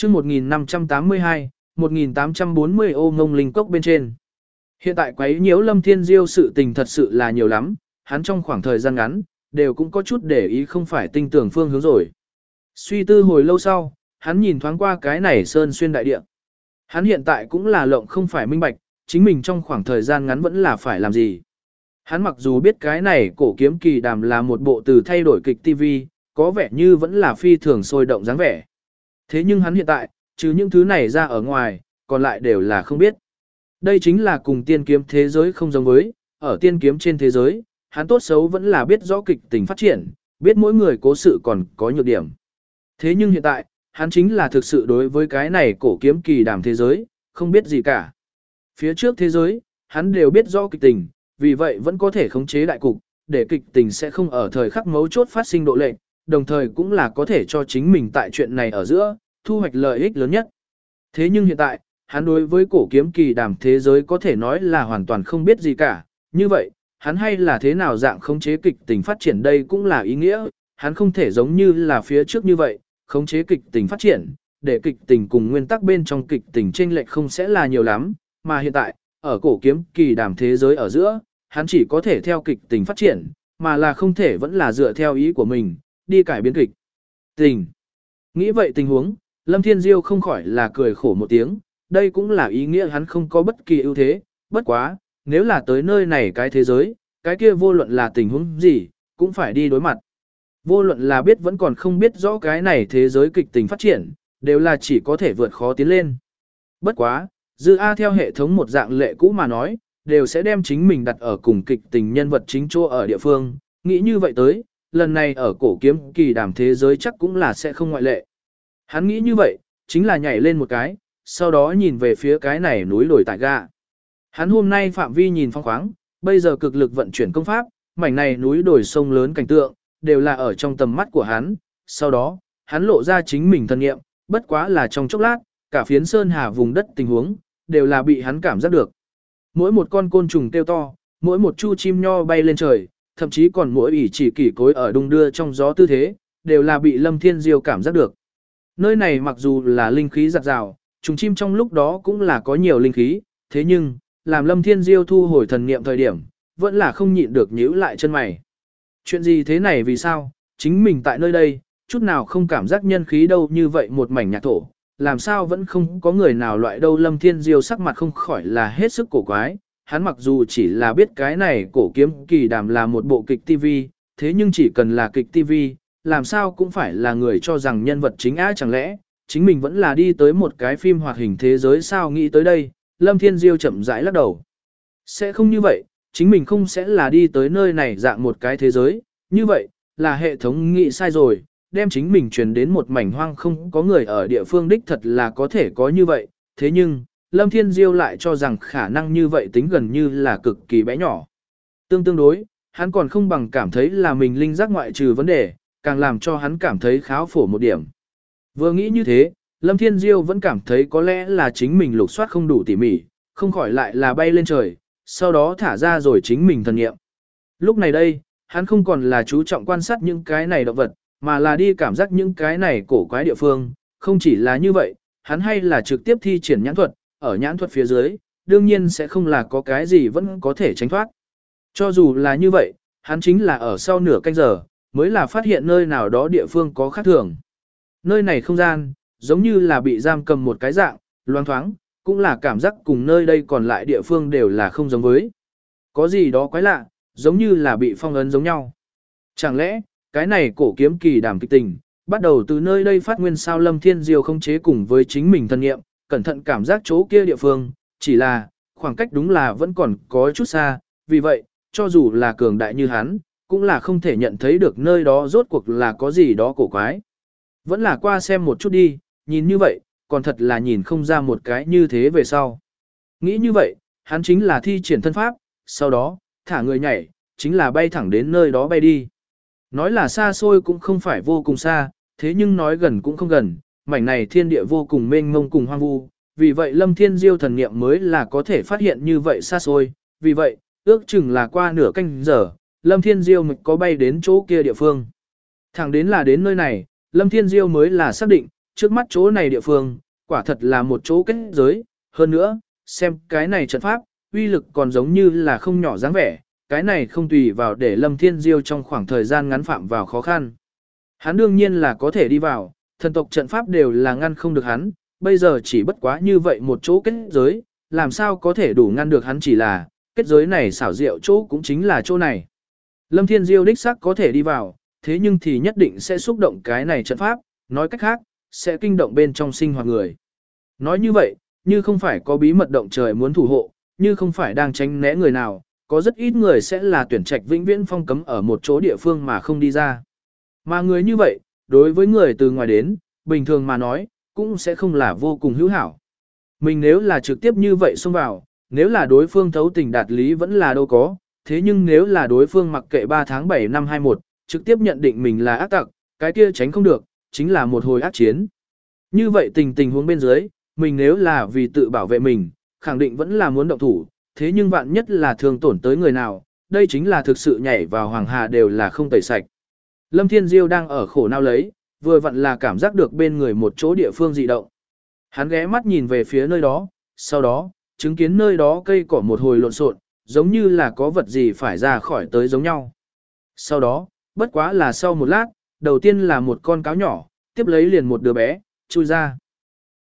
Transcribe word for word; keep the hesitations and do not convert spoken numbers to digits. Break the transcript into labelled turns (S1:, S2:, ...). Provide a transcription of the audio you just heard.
S1: chương một nghìn năm trăm tám mươi hai, một nghìn tám trăm bốn mươi ô ngông linh cốc bên trên. Hiện tại quấy nhiễu Lâm Thiên Diêu sự tình thật sự là nhiều lắm, hắn trong khoảng thời gian ngắn, đều cũng có chút để ý không phải tinh tưởng phương hướng rồi. Suy tư hồi lâu sau, hắn nhìn thoáng qua cái này sơn xuyên đại địa. Hắn hiện tại cũng là lộng không phải minh bạch, chính mình trong khoảng thời gian ngắn vẫn là phải làm gì. Hắn mặc dù biết cái này cổ kiếm kỳ đàm là một bộ từ thay đổi kịch ti vi, có vẻ như vẫn là phi thường sôi động dáng vẻ. Thế nhưng hắn hiện tại, trừ những thứ này ra ở ngoài, còn lại đều là không biết. Đây chính là cùng tiên kiếm thế giới không giống với, ở tiên kiếm trên thế giới, hắn tốt xấu vẫn là biết rõ kịch tình phát triển, biết mỗi người cố sự còn có nhược điểm. Thế nhưng hiện tại, hắn chính là thực sự đối với cái này cổ kiếm kỳ đàm thế giới, không biết gì cả. Phía trước thế giới, hắn đều biết rõ kịch tình, vì vậy vẫn có thể khống chế đại cục, để kịch tình sẽ không ở thời khắc mấu chốt phát sinh độ lệnh, đồng thời cũng là có thể cho chính mình tại chuyện này ở giữa, thu hoạch lợi ích lớn nhất. Thế nhưng hiện tại, hắn đối với cổ kiếm kỳ đàm thế giới có thể nói là hoàn toàn không biết gì cả, như vậy, hắn hay là thế nào dạng khống chế kịch tình phát triển đây cũng là ý nghĩa, hắn không thể giống như là phía trước như vậy, khống chế kịch tình phát triển, để kịch tình cùng nguyên tắc bên trong kịch tình chênh lệch không sẽ là nhiều lắm, mà hiện tại, ở cổ kiếm kỳ đàm thế giới ở giữa, hắn chỉ có thể theo kịch tình phát triển, mà là không thể vẫn là dựa theo ý của mình, đi cải biến kịch tình. Nghĩ vậy tình huống, Lâm Thiên Diêu không khỏi là cười khổ một tiếng, đây cũng là ý nghĩa hắn không có bất kỳ ưu thế, bất quá, nếu là tới nơi này cái thế giới, cái kia vô luận là tình huống gì, cũng phải đi đối mặt. Vô luận là biết vẫn còn không biết rõ cái này thế giới kịch tình phát triển, đều là chỉ có thể vượt khó tiến lên. Bất quá, Dư A theo hệ thống một dạng lệ cũ mà nói, đều sẽ đem chính mình đặt ở cùng kịch tình nhân vật chính chỗ ở địa phương, nghĩ như vậy tới, lần này ở cổ kiếm kỳ đàm thế giới chắc cũng là sẽ không ngoại lệ. Hắn nghĩ như vậy, chính là nhảy lên một cái, sau đó nhìn về phía cái này núi đồi tại ga. Hắn hôm nay phạm vi nhìn phong khoáng, bây giờ cực lực vận chuyển công pháp, mảnh này núi đồi sông lớn cảnh tượng, đều là ở trong tầm mắt của hắn. Sau đó, hắn lộ ra chính mình thân nghiệm, bất quá là trong chốc lát, cả phiến sơn hà vùng đất tình huống, đều là bị hắn cảm giác được. Mỗi một con côn trùng kêu to, mỗi một chu chim nho bay lên trời, thậm chí còn mỗi ỉ chỉ kỷ cối ở đung đưa trong gió tư thế, đều là bị Lâm Thiên Diêu cảm giác được. Nơi này mặc dù là linh khí giặt rào, trùng chim trong lúc đó cũng là có nhiều linh khí, thế nhưng, làm Lâm Thiên Diêu thu hồi thần niệm thời điểm, vẫn là không nhịn được nhíu lại chân mày. Chuyện gì thế này vì sao, chính mình tại nơi đây, chút nào không cảm giác nhân khí đâu như vậy một mảnh nhạc thổ, làm sao vẫn không có người nào loại đâu Lâm Thiên Diêu sắc mặt không khỏi là hết sức cổ quái, hắn mặc dù chỉ là biết cái này cổ kiếm kỳ đàm là một bộ kịch ti vi, thế nhưng chỉ cần là kịch ti vi, làm sao cũng phải là người cho rằng nhân vật chính á chẳng lẽ, chính mình vẫn là đi tới một cái phim hoạt hình thế giới sao nghĩ tới đây, Lâm Thiên Diêu chậm rãi lắc đầu. Sẽ không như vậy, chính mình không sẽ là đi tới nơi này dạng một cái thế giới, như vậy, là hệ thống nghĩ sai rồi, đem chính mình truyền đến một mảnh hoang không có người ở địa phương đích thật là có thể có như vậy, thế nhưng, Lâm Thiên Diêu lại cho rằng khả năng như vậy tính gần như là cực kỳ bé nhỏ. Tương tương đối, hắn còn không bằng cảm thấy là mình linh giác ngoại trừ vấn đề, càng làm cho hắn cảm thấy kháo phổ một điểm. Vừa nghĩ như thế, Lâm Thiên Diêu vẫn cảm thấy có lẽ là chính mình lục soát không đủ tỉ mỉ, không khỏi lại là bay lên trời, sau đó thả ra rồi chính mình thần nghiệm. Lúc này đây, hắn không còn là chú trọng quan sát những cái này động vật, mà là đi cảm giác những cái này cổ quái địa phương, không chỉ là như vậy, hắn hay là trực tiếp thi triển nhãn thuật, ở nhãn thuật phía dưới, đương nhiên sẽ không là có cái gì vẫn có thể tránh thoát. Cho dù là như vậy, hắn chính là ở sau nửa canh giờ, mới là phát hiện nơi nào đó địa phương có khác thường. Nơi này không gian, giống như là bị giam cầm một cái dạng, loang thoáng, cũng là cảm giác cùng nơi đây còn lại địa phương đều là không giống với. Có gì đó quái lạ, giống như là bị phong ấn giống nhau. Chẳng lẽ, cái này cổ kiếm kỳ đàm kịch tình, bắt đầu từ nơi đây phát nguyên sao Lâm Thiên Diêu không chế cùng với chính mình thân nghiệm, cẩn thận cảm giác chỗ kia địa phương, chỉ là, khoảng cách đúng là vẫn còn có chút xa, vì vậy, cho dù là cường đại như hắn, cũng là không thể nhận thấy được nơi đó rốt cuộc là có gì đó cổ quái. Vẫn là qua xem một chút đi, nhìn như vậy, còn thật là nhìn không ra một cái như thế về sau. Nghĩ như vậy, hắn chính là thi triển thân pháp, sau đó, thả người nhảy, chính là bay thẳng đến nơi đó bay đi. Nói là xa xôi cũng không phải vô cùng xa, thế nhưng nói gần cũng không gần, mảnh này thiên địa vô cùng mênh mông cùng hoang vu, vì vậy Lâm Thiên Diêu thần niệm mới là có thể phát hiện như vậy xa xôi, vì vậy, ước chừng là qua nửa canh giờ, Lâm Thiên Diêu mới có bay đến chỗ kia địa phương. Thẳng đến là đến nơi này, Lâm Thiên Diêu mới là xác định, trước mắt chỗ này địa phương, quả thật là một chỗ kết giới, hơn nữa, xem cái này trận pháp, uy lực còn giống như là không nhỏ dáng vẻ, cái này không tùy vào để Lâm Thiên Diêu trong khoảng thời gian ngắn phạm vào khó khăn. Hắn đương nhiên là có thể đi vào, thần tộc trận pháp đều là ngăn không được hắn, bây giờ chỉ bất quá như vậy một chỗ kết giới, làm sao có thể đủ ngăn được hắn chỉ là, kết giới này xảo diệu chỗ cũng chính là chỗ này. Lâm Thiên Diêu đích xác có thể đi vào, thế nhưng thì nhất định sẽ xúc động cái này trận pháp, nói cách khác, sẽ kinh động bên trong sinh hoạt người. Nói như vậy, như không phải có bí mật động trời muốn thủ hộ, như không phải đang tránh né người nào, có rất ít người sẽ là tuyển trạch vĩnh viễn phong cấm ở một chỗ địa phương mà không đi ra. Mà người như vậy, đối với người từ ngoài đến, bình thường mà nói, cũng sẽ không là vô cùng hữu hảo. Mình nếu là trực tiếp như vậy xông vào, nếu là đối phương thấu tình đạt lý vẫn là đâu có, thế nhưng nếu là đối phương mặc kệ ba tháng bảy năm hai mươi mốt, trực tiếp nhận định mình là ác tặc, cái kia tránh không được, chính là một hồi ác chiến. Như vậy tình tình huống bên dưới, mình nếu là vì tự bảo vệ mình, khẳng định vẫn là muốn động thủ, thế nhưng vạn nhất là thương tổn tới người nào, đây chính là thực sự nhảy vào hoàng hà đều là không tẩy sạch. Lâm Thiên Diêu đang ở khổ não lấy, vừa vặn là cảm giác được bên người một chỗ địa phương dị động. Hắn ghé mắt nhìn về phía nơi đó, sau đó, chứng kiến nơi đó cây cỏ một hồi lộn xộn, giống như là có vật gì phải ra khỏi tới giống nhau. Sau đó, bất quá là sau một lát, đầu tiên là một con cáo nhỏ, tiếp lấy liền một đứa bé, chui ra.